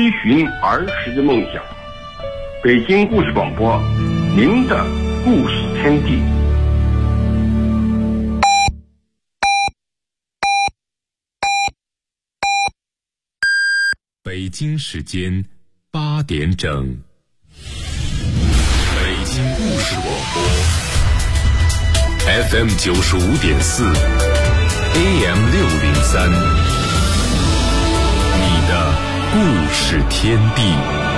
寻儿时的梦想。北京故事广播，您的故事天地。 北京时间8点整，北京故事广播 FM 95.4 AM 603，你的故事天地。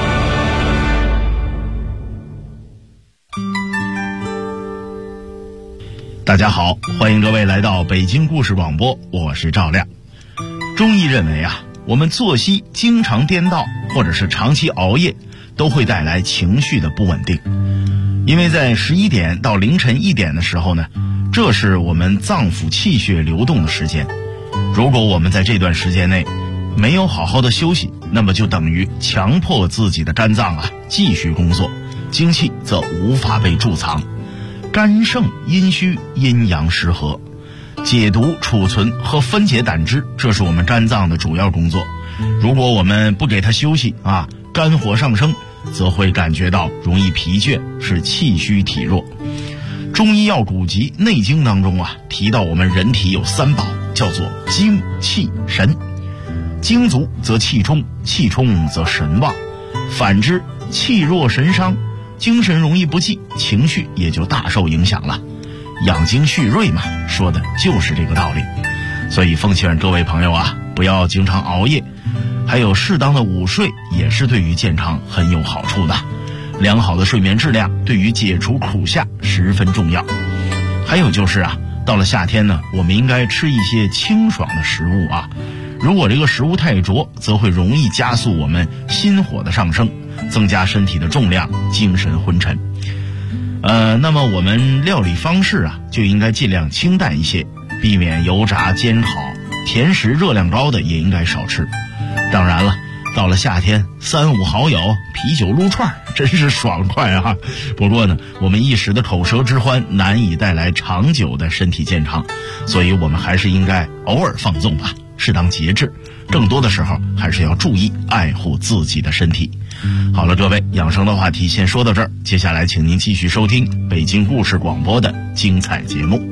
大家好，欢迎各位来到北京故事广播，我是赵亮。中医认为我们作息经常颠倒或者是长期熬夜都会带来情绪的不稳定。因为在11点到凌晨1点的时候呢，这是我们脏腑气血流动的时间。如果我们在这段时间内没有好好的休息，那么就等于强迫自己的肝脏继续工作，精气则无法被贮藏，肝盛阴虚，阴阳失和。解毒、储存和分解胆汁，这是我们肝脏的主要工作。如果我们不给它休息肝火上升，则会感觉到容易疲倦，是气虚体弱。中医药古籍《内经》当中提到我们人体有3宝，叫做精、气、神。精足则气充，气充则神旺。反之，气弱神伤，精神容易不济，情绪也就大受影响了。养精蓄锐嘛，说的就是这个道理。所以奉劝各位朋友不要经常熬夜，还有适当的午睡也是对于健康很有好处的。良好的睡眠质量对于解除苦夏十分重要。还有就是到了夏天呢，我们应该吃一些清爽的食物如果这个食物太浊，则会容易加速我们心火的上升，增加身体的重量，精神昏沉。那么我们料理方式就应该尽量清淡一些，避免油炸煎炒，甜食热量高的也应该少吃。当然了，到了夏天，3、5好友啤酒撸串真是爽快不过呢，我们一时的口舌之欢难以带来长久的身体健康，所以我们还是应该偶尔放纵吧，适当节制，更多的时候还是要注意爱护自己的身体。好了，各位，养生的话题先说到这儿，接下来请您继续收听北京故事广播的精彩节目。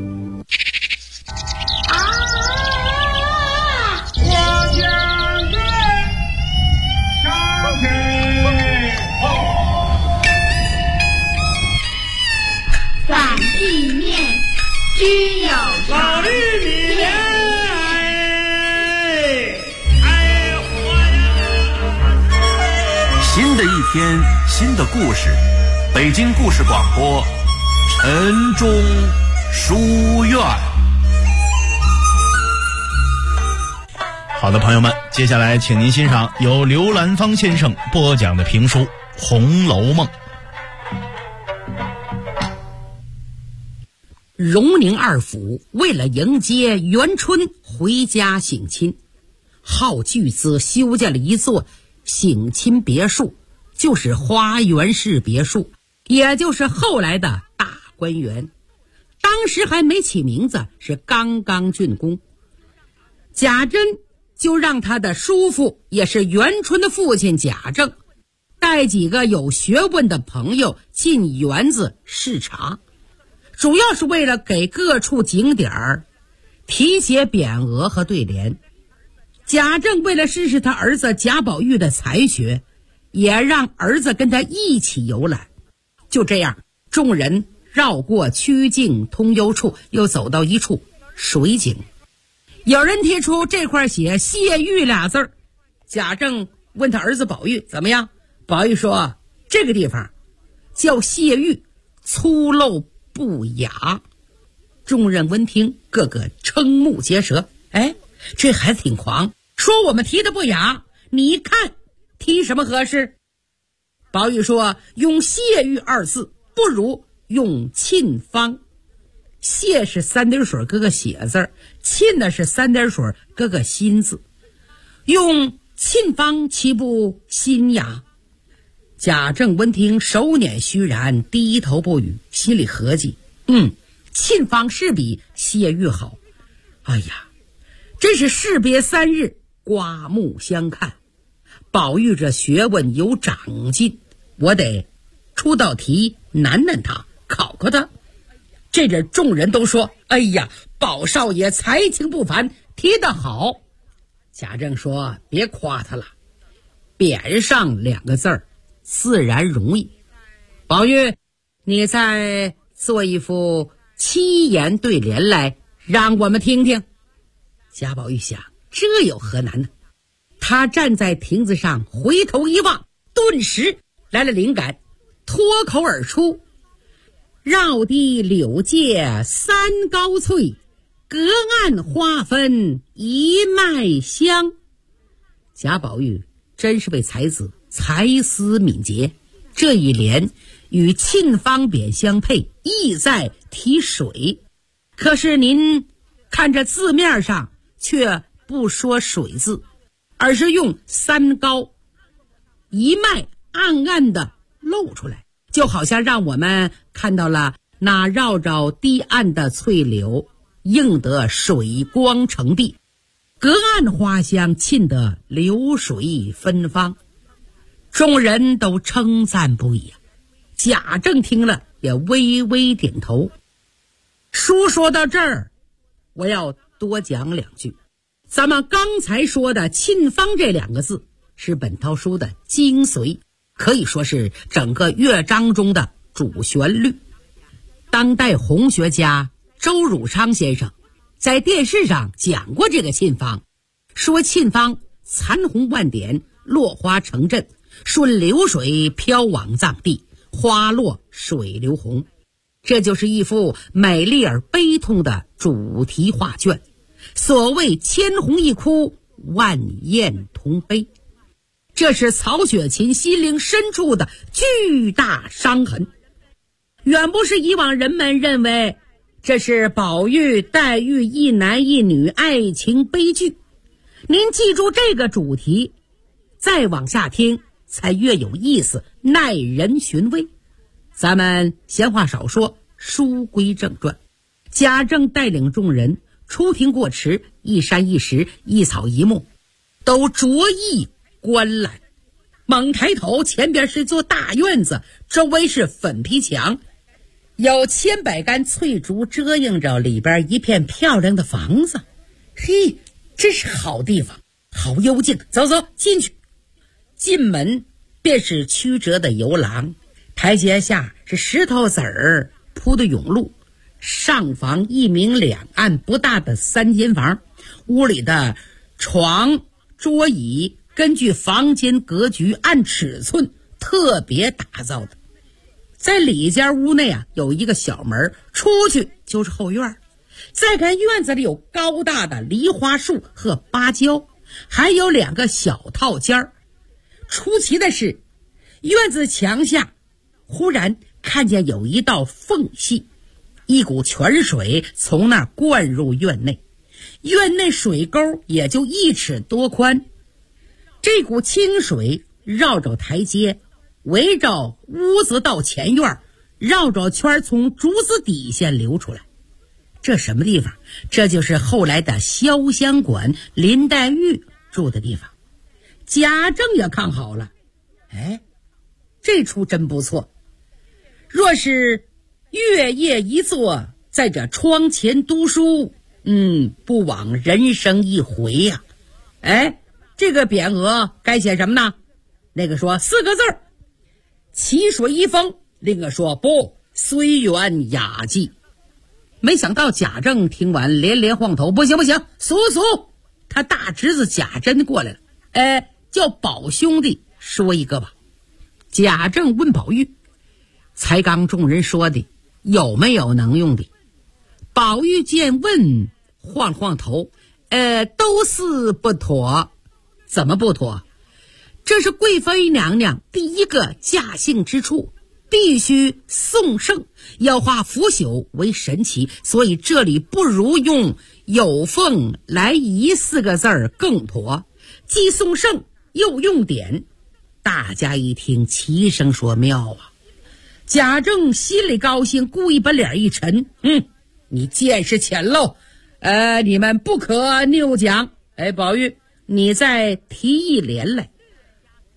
反地面居有常， 新的一天，新的故事，北京故事广播，晨钟书院。 好的，朋友们，接下来请您欣赏由刘兰芳先生播讲的评书《红楼梦》。 荣宁二府为了迎接元春回家省亲，耗巨资修建了一座省亲别墅，就是花园式别墅，也就是后来的大观园。当时还没起名字，是刚刚竣工。贾珍就让他的叔父，也是元春的父亲贾政，带几个有学问的朋友进园子视察，主要是为了给各处景点题写匾额和对联。贾政为了试试他儿子贾宝玉的才学，也让儿子跟他一起游览。就这样，众人绕过曲径通幽处，又走到一处水井。有人提出这块写谢玉俩字儿，贾政问他儿子宝玉怎么样，宝玉说这个地方叫谢玉，粗陋不雅。众人闻听，个个瞠目结舌。这孩子挺狂，说我们提的不雅，你看提什么合适？宝玉说用谢玉2字不如用沁芳。谢是3点水搁个写字，沁呢是3点水搁个心字，用沁芳岂不新雅？贾政闻听，手捻虚髯，低头不语，心里合计沁芳是比谢玉好。哎呀，真是士别3日，刮目相看。 宝玉这学问有长进，我得出道题难难他，考考他。这阵众人都说：“哎呀，宝少爷才情不凡，提得好。”贾政说：“别夸他了，匾上2个字儿，自然容易。宝玉，你再做一副7言对联来，让我们听听。”贾宝玉想，这有何难呢？他站在亭子上，回头一望，顿时来了灵感，脱口而出：“绕堤柳借三高翠，隔岸花分一脉香。”贾宝玉真是位才子，才思敏捷。这一联与沁芳匾相配，意在提水。可是您看这字面上却不说水字，而是用三高一脉暗暗的露出来，就好像让我们看到了那绕着堤岸的翠柳，映得水光澄碧，隔岸花香沁得流水芬芳。众人都称赞不已。贾政听了也微微点头。书说到这儿，我要多讲2句。咱们刚才说的沁芳这2个字是本套书的精髓，可以说是整个乐章中的主旋律。当代红学家周汝昌先生在电视上讲过这个沁芳，说沁芳残红万点，落花成阵，顺流水飘往藏地，花落水流红。这就是一幅美丽而悲痛的主题画卷。所谓千红一哭，万艳同悲，这是曹雪芹心灵深处的巨大伤痕，远不是以往人们认为这是宝玉黛玉一男一女爱情悲剧。您记住这个主题，再往下听才越有意思，耐人寻味。咱们闲话少说，书归正传。贾政带领众人出庭过池，一山一石一草一木都着意观览。猛抬头，前边是座大院子，周围是粉皮墙，有千百竿翠竹遮映着里边一片漂亮的房子。嘿，这是好地方，好幽静，走走进去。进门便是曲折的游廊，台阶下是石头子儿铺的甬路，上房一明两暗不大的3间房，屋里的床桌椅根据房间格局按尺寸特别打造的。在里间屋内有一个小门，出去就是后院。再看院子里有高大的梨花树和芭蕉，还有2个小套间。出奇的是，院子墙下忽然看见有一道缝隙，一股泉水从那儿灌入院内，院内水沟也就1尺多宽。这股清水绕着台阶，围着屋子到前院，绕着圈从竹子底下流出来。这什么地方？这就是后来的潇湘馆，林黛玉住的地方。贾政也看好了，哎，这出真不错。若是月夜一坐，在这窗前读书，不枉人生一回呀。哎，这个匾额该写什么呢？那个说4个字儿，奇水一峰；另一个说不，虽远雅集。没想到贾政听完连连晃头，不行不行，俗。他大侄子贾珍过来了，叫宝兄弟说一个吧。贾政问宝玉，才刚众人说的有没有能用的？宝玉见问，晃晃头，都是不妥。怎么不妥？这是贵妃娘娘第一个驾幸之处，必须送圣，要化腐朽为神奇，所以这里不如用有凤来仪4个字儿更妥，既送圣又用典。大家一听齐声说妙啊。贾政心里高兴，故意把脸一沉，你见识浅陋，你们不可拗讲。宝玉，你再提一联来。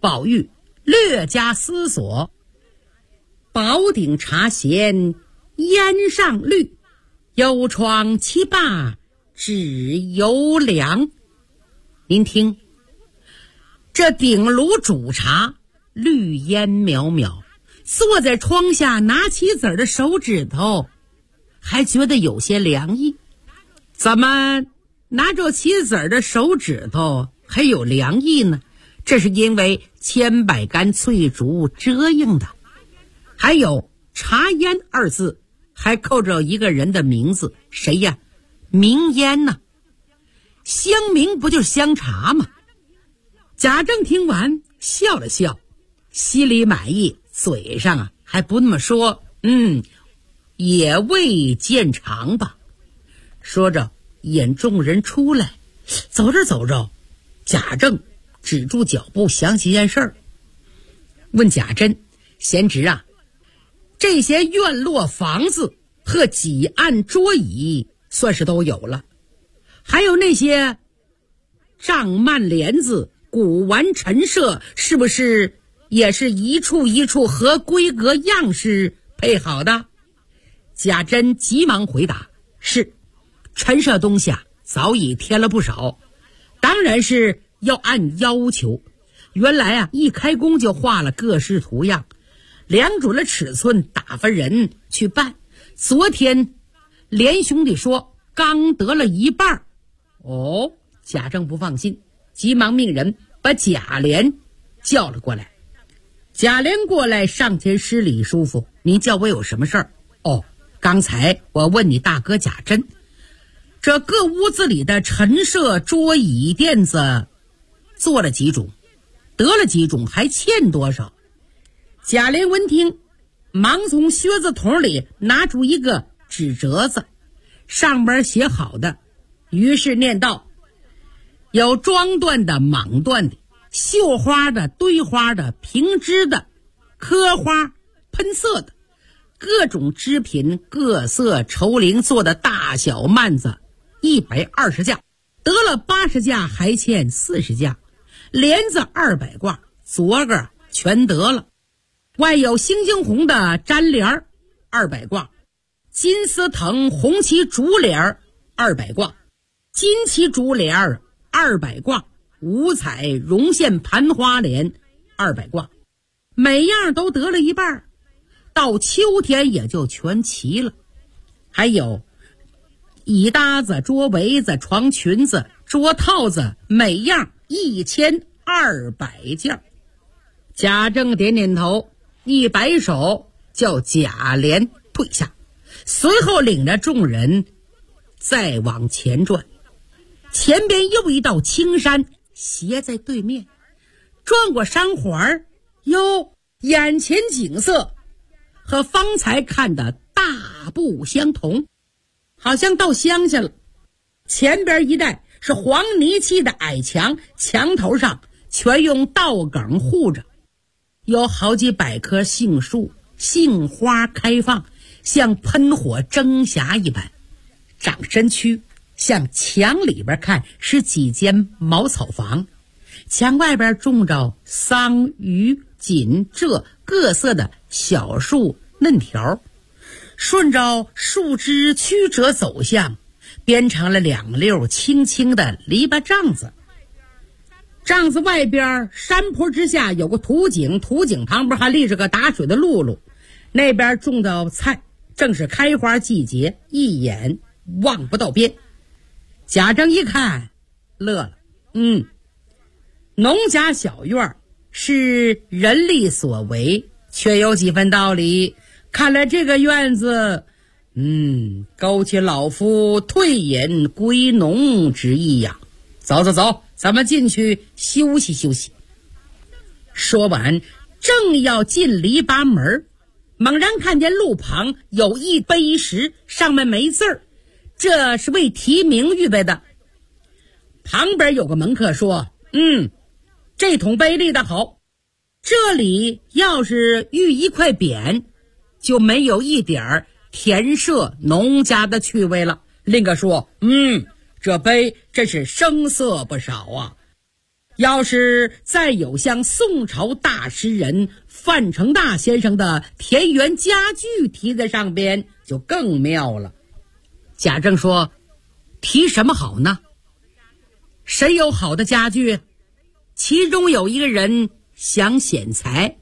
宝玉略加思索，宝鼎茶闲烟上绿，幽窗七罢只犹凉。您听，这鼎炉煮茶，绿烟渺渺，坐在窗下拿棋子的手指头还觉得有些凉意。怎么拿着棋子的手指头还有凉意呢？这是因为千百竿翠竹遮应的。还有茶烟二字还扣着一个人的名字，谁呀？名烟呢？香茗不就是香茶吗？贾政听完笑了笑，心里满意，嘴上还不那么说，也未见长吧。说着引众人出来，走着走着，贾政止住脚步，想起件事儿，问贾珍：贤侄啊，这些院落房子和几案桌椅算是都有了，还有那些帐幔帘子、古玩陈设，是不是也是一处一处合规格样式配好的？贾珍急忙回答：是，陈设东西早已添了不少，当然是要按要求。原来一开工就画了各式图样，量准了尺寸，打发人去办。昨天连兄弟说刚得了一半。贾政不放心，急忙命人把贾琏叫了过来。贾琏过来上前施礼：叔父，您叫我有什么事儿？刚才我问你大哥贾珍，这各屋子里的陈设桌椅垫子做了几种，得了几种，还欠多少？贾琏闻听，忙从靴子筒里拿出一个纸折子，上边写好的，于是念道：有装缎的、蟒缎的、绣花的、堆花的、平织的、刻花、喷色的，各种织品、各色绸绫做的大小幔子120架，得了80架，还欠40架，帘子200挂，昨个全得了。外有星星红的毡帘200挂，金丝藤红旗竹帘200挂，金旗竹帘200挂，五彩绒线盘花帘200挂，每样都得了一半，到秋天也就全齐了。还有椅搭子、桌围子、床裙子、桌套子，每样1200件。贾政点点头，一摆手，叫贾琏退下，随后领着众人再往前转。前边又一道青山斜在对面，转过山环，眼前景色和方才看的大不相同，好像到乡下了。前边一带是黄泥砌的矮墙，墙头上全用稻梗护着，有好几百棵杏树，杏花开放，像喷火蒸霞一般。掌身区向墙里边看是几间茅草房，墙外边种着桑、榆、锦、柘各色的小树嫩条，顺着树枝曲折走向，编成了2溜轻轻的篱笆帐子。帐子外边山坡之下有个土井，土井旁边还立着个打水的辘轳，那边种的菜正是开花季节，一眼望不到边。贾政一看乐了，农家小院是人力所为，却有几分道理。看来这个院子勾起老夫退隐归农之意呀。走走走，咱们进去休息休息。说完正要进篱笆门，猛然看见路旁有一碑石，上面没字儿，这是为题名预备的。旁边有个门客说：这桶碑立得好，这里要是遇一块匾，就没有一点田舍农家的趣味了。另个说：这碑真是生色不少啊。 要是再有像宋朝大诗人范成大先生的田园佳句题在上边，就更妙了。贾政说，题什么好呢？谁有好的佳句？其中有一个人想显才，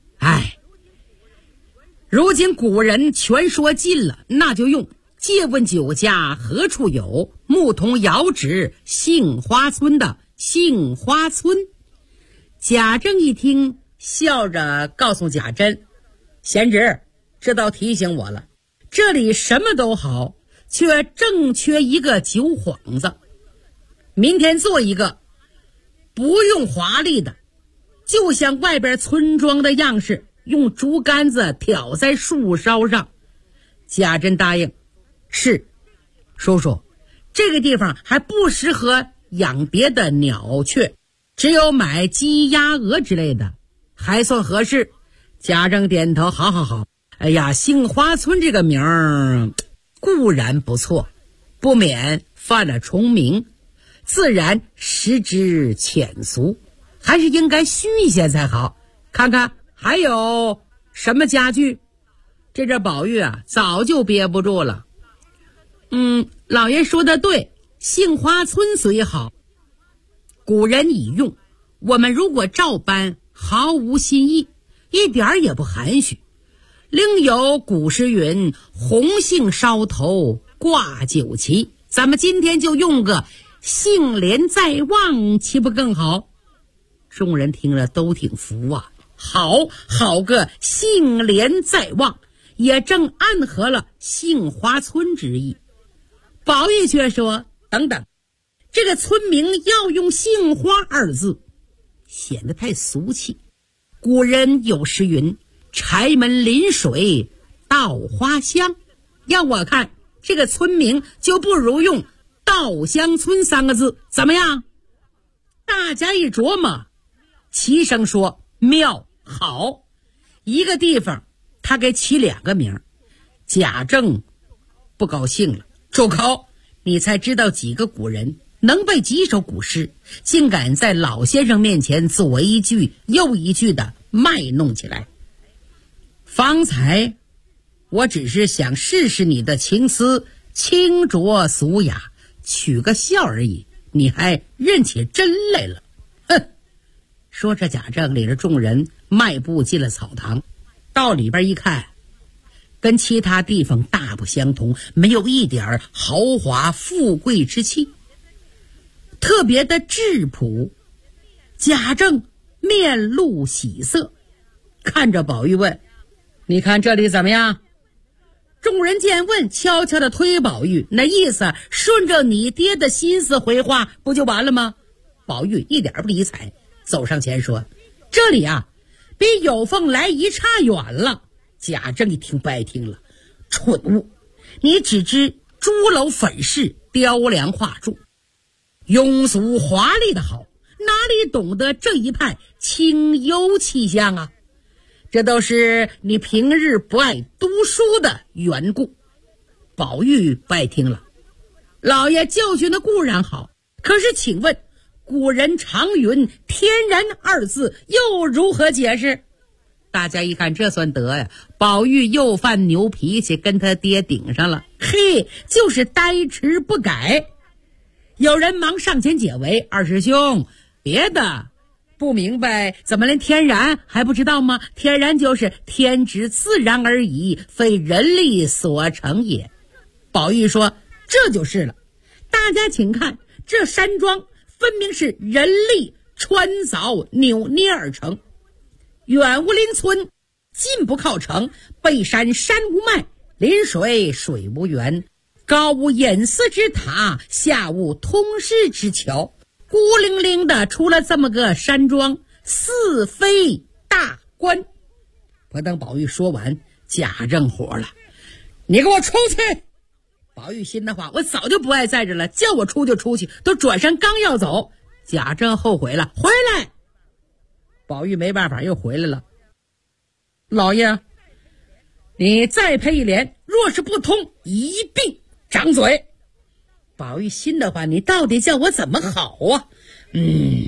如今古人全说尽了，那就用借问酒家何处有，牧童遥指杏花村的杏花村。贾政一听，笑着告诉贾珍，贤侄，这倒提醒我了，这里什么都好，却正缺一个酒幌子。明天做一个，不用华丽的，就像外边村庄的样式，用竹竿子挑在树梢上。贾珍答应，是，叔叔，这个地方还不适合养别的鸟雀，只有买鸡鸭鹅之类的，还算合适。贾政点头，好好好。哎呀，杏花村这个名儿固然不错，不免犯了重名，自然失之浅俗，还是应该虚一些才好。看看还有什么佳句？这宝玉啊，早就憋不住了。老爷说的对，杏花村虽好，古人已用，我们如果照搬，毫无新意，一点也不含蓄。另有古诗云，红杏梢头挂酒旗，咱们今天就用个杏帘在望，岂不更好？众人听了都挺服啊，好个杏帘在望，也正暗合了杏花村之意。宝玉却说，等等，这个村名要用杏花二字，显得太俗气。古人有诗云，柴门临水稻花香，要我看这个村名就不如用稻香村三个字，怎么样？大家一琢磨，齐声说妙，好。一个地方他给起两个名，贾政不高兴了，周考，你才知道几个古人，能背几首古诗，竟敢在老先生面前左一句右一句的卖弄起来。方才我只是想试试你的情思清浊俗雅，取个笑而已，你还认起真来了。哼！说着，贾政领着众人迈步进了草堂，到里边一看，跟其他地方大不相同，没有一点豪华富贵之气，特别的质朴。贾政面露喜色，看着宝玉问，你看这里怎么样？众人见问，悄悄地推宝玉，那意思顺着你爹的心思回话，不就完了吗？宝玉一点不理睬，走上前说，这里啊，比有凤来仪差远了。贾政一听不爱听了，蠢物，你只知朱楼粉饰，雕梁画柱，庸俗华丽的好，哪里懂得这一派清幽气象啊？这都是你平日不爱读书的缘故。宝玉不爱听了，老爷教训的固然好，可是请问古人常云天然二字又如何解释？大家一看，这算得呀，宝玉又犯牛脾气，跟他爹顶上了。嘿，就是呆迟不改。有人忙上前解围，二师兄，别的不明白，怎么连天然还不知道吗？天然就是天之自然而已，非人力所成也。宝玉说，这就是了。大家请看，这山庄分明是人力穿凿扭捏而成。远无邻村，近不靠城，背山山无脉，临水水无源，高无隐私之塔，下无通市之桥，孤零零的出了这么个山庄，似非大官。不等宝玉说完，贾政火了，你给我出去！宝玉心的话，我早就不爱在这了，叫我出就出去，都转身刚要走，贾政后悔了，回来！宝玉没办法又回来了。老爷，你再配一联，若是不通，一并掌嘴。宝玉心的话，你到底叫我怎么好啊？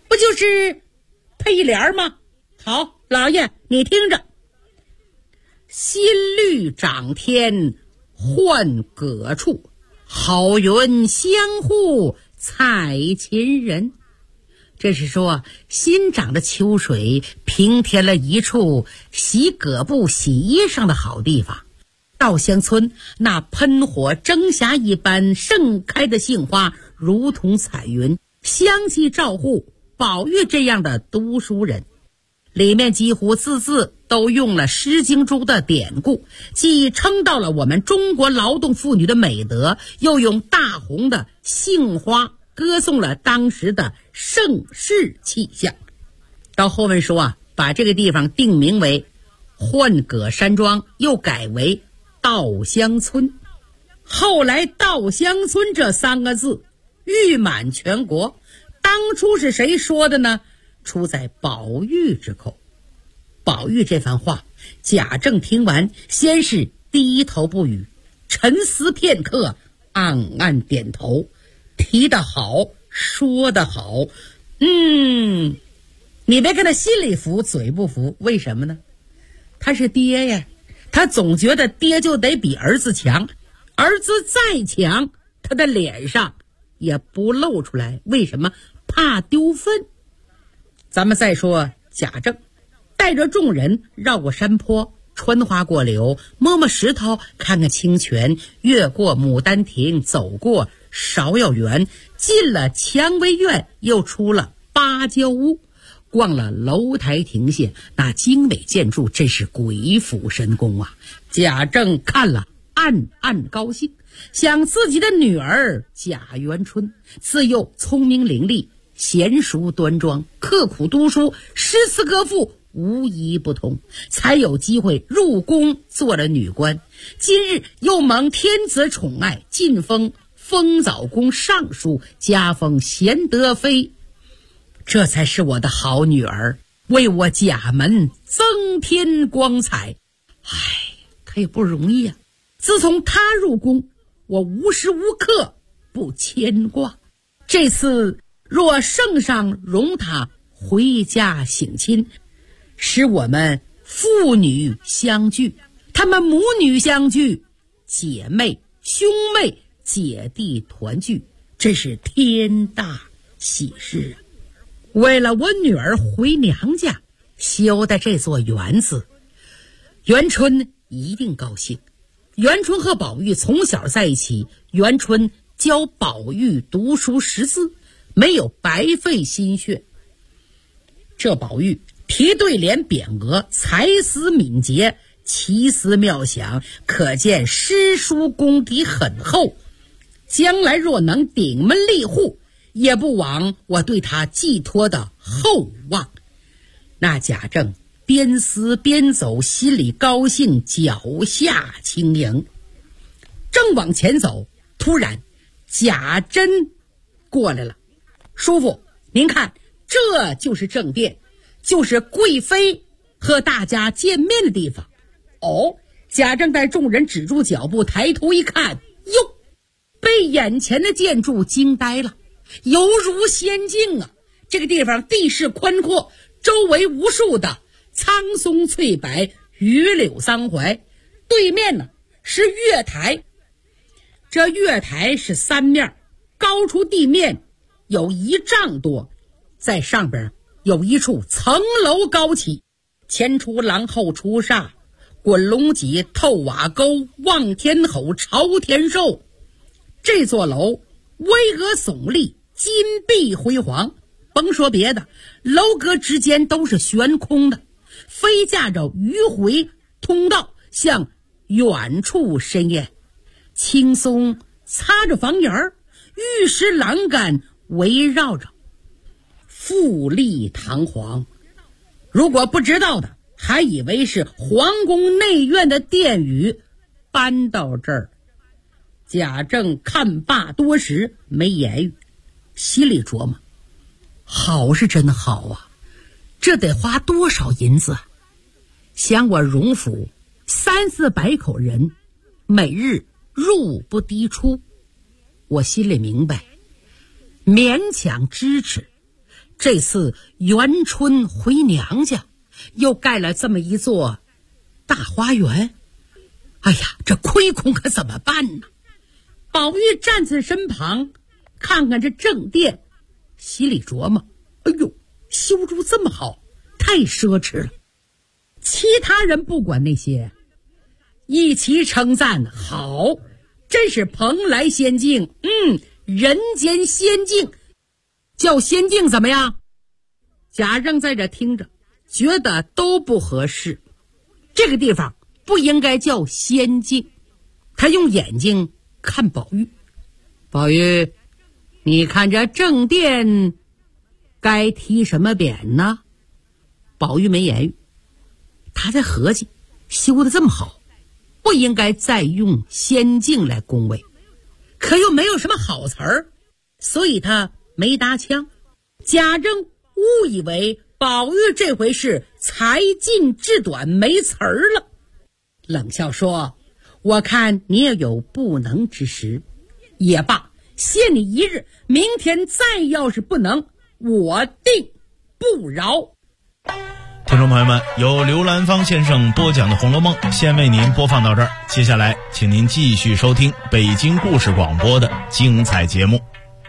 不就是配联吗？好，老爷你听着，新绿长天换葛处，好云相互采秦人。这是说新长的秋水平添了一处洗葛布洗衣裳的好地方。稻香村那喷火蒸霞一般盛开的杏花如同彩云，香气照护宝玉这样的读书人。里面几乎字字都用了诗经中的典故，既称到了我们中国劳动妇女的美德，又用大红的杏花歌颂了当时的盛世气象。到后面说把这个地方定名为浣葛山庄，又改为稻香村。后来稻香村这3个字誉满全国，当初是谁说的呢？出在宝玉之口。宝玉这番话，贾政听完，先是低头不语，沉思片刻，暗暗点头。提得好，说得好，你别看他心里服，嘴不服，为什么呢？他是爹呀，他总觉得爹就得比儿子强，儿子再强，他的脸上也不露出来，为什么？怕丢分。咱们再说贾政带着众人绕过山坡，穿花过柳，摸摸石头，看看清泉，越过牡丹亭，走过芍药园，进了蔷薇院，又出了芭蕉屋，逛了楼台亭榭，那精美建筑真是鬼斧神工啊！贾政看了暗暗高兴，想自己的女儿贾元春自幼聪明伶俐，娴熟端庄，刻苦读书，诗词歌赋无一不通，才有机会入宫做了女官。今日又蒙天子宠爱，晋封丰藻宫尚书，加封贤德妃，这才是我的好女儿，为我贾门增添光彩。她也不容易啊！自从她入宫，我无时无刻不牵挂。这次若圣上容她回家省亲，使我们父女相聚，他们母女相聚，姐妹兄妹姐弟团聚，真是天大喜事啊！为了我女儿回娘家，修的这座园子，元春一定高兴。元春和宝玉从小在一起，元春教宝玉读书识字，没有白费心血。这宝玉题对联匾额，才思敏捷，奇思妙想，可见诗书功底很厚。将来若能顶门立户，也不枉我对他寄托的厚望。那贾政边思边走，心里高兴，脚下轻盈。正往前走，突然贾珍过来了。叔父，您看，这就是正殿，就是贵妃和大家见面的地方。贾政带众人止住脚步，抬头一看，哟，被眼前的建筑惊呆了，犹如仙境啊！这个地方地势宽阔，周围无数的苍松翠柏，榆柳桑槐，对面呢是月台。这月台是3面，高出地面有1丈多，在上边有一处层楼高起，前出廊后出煞，滚龙脊透瓦沟，望天吼朝天兽。这座楼巍峨耸立，金碧辉煌，甭说别的，楼阁之间都是悬空的，飞架着迂回通道向远处伸延，青松擦着房檐，玉石栏杆围绕着，富丽堂皇。如果不知道的，还以为是皇宫内院的殿宇搬到这儿。贾政看罢多时，没言语，心里琢磨，好是真好啊，这得花多少银子啊！想我荣府300-400口人，每日入不低出，我心里明白，勉强支持， 这次元春回娘家，又盖了这么一座大花园。哎呀，这亏空可怎么办呢？宝玉站在身旁，看看这正殿，心里琢磨：哎呦，修筑这么好，太奢侈了。其他人不管那些，一齐称赞：好，真是蓬莱仙境，人间仙境。叫仙境怎么样？贾政在这听着，觉得都不合适。这个地方不应该叫仙境。他用眼睛看宝玉：宝玉，你看这正殿该提什么匾呢？宝玉没言语，他在合计，修得这么好，不应该再用仙境来恭维，可又没有什么好词儿，所以他没搭腔。贾政误以为宝玉这回是才尽志短没词儿了，冷笑说：我看你也有不能之时，也罢，限你一日，明天再要是不能，我定不饶。 听众朋友们，由刘兰芳先生播讲的《红楼梦》先为您播放到这儿，接下来请您继续收听北京故事广播的精彩节目。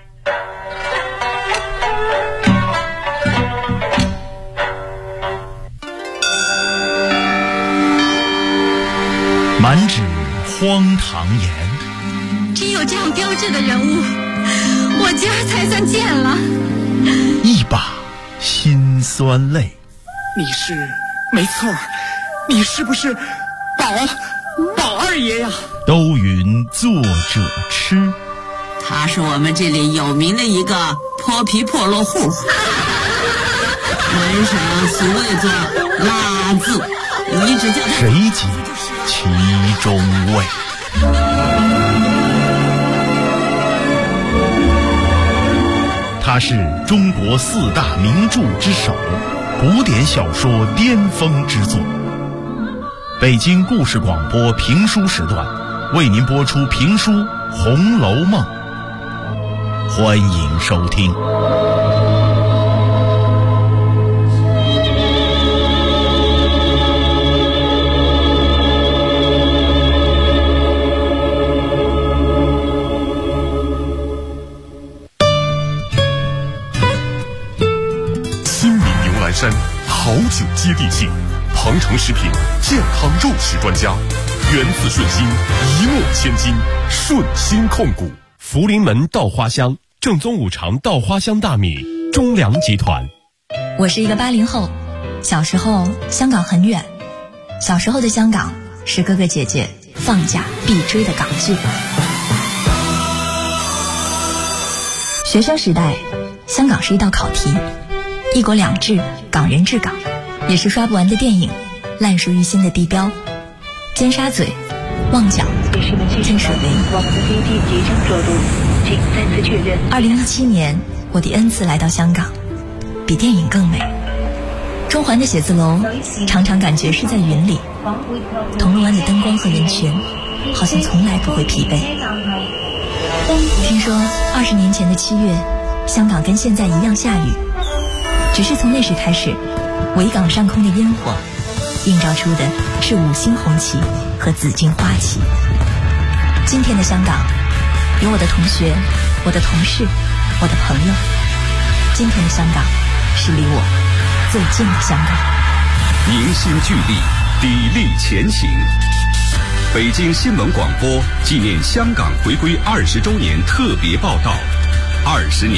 满纸荒唐言， 只有这样标致的人物，我今儿才算见了。 一把辛酸泪。 你是没错，你是不是宝二爷呀？ 都云作者痴， 他是我们这里有名的一个泼皮破落户，门上所谓作拉字，你只叫他谁及其中味。他是中国4大名著之首，古典小说巅峰之作。北京故事广播评书时段为您播出评书《红楼梦》，欢迎收听。 山好酒接地气，庞城食品健康肉食专家，源自顺心，一诺千金，顺心控股。福临门稻花香，正宗五常稻花香大米，中粮集团。 我是一个80后，小时候香港很远，小时候的香港是哥哥姐姐放假必追的港剧。学生时代，香港是一道考题，一国两制，港人治港，也是刷不完的电影，烂熟于心的地标，尖沙咀、旺角、天水围。2017年，我第 N 次来到香港，比电影更美。中环的写字楼常常感觉是在云里，铜锣湾的灯光和人群好像从来不会疲惫。听说20年前的7月，香港跟现在一样下雨，只是从那时开始，维港上空的烟火映照出的是5星红旗和紫荆花旗。今天的香港，有我的同学，我的同事，我的朋友。今天的香港是离我最近的香港。 凝心聚力，砥砺前行。北京新闻广播纪念香港回归20周年特别报道，20年。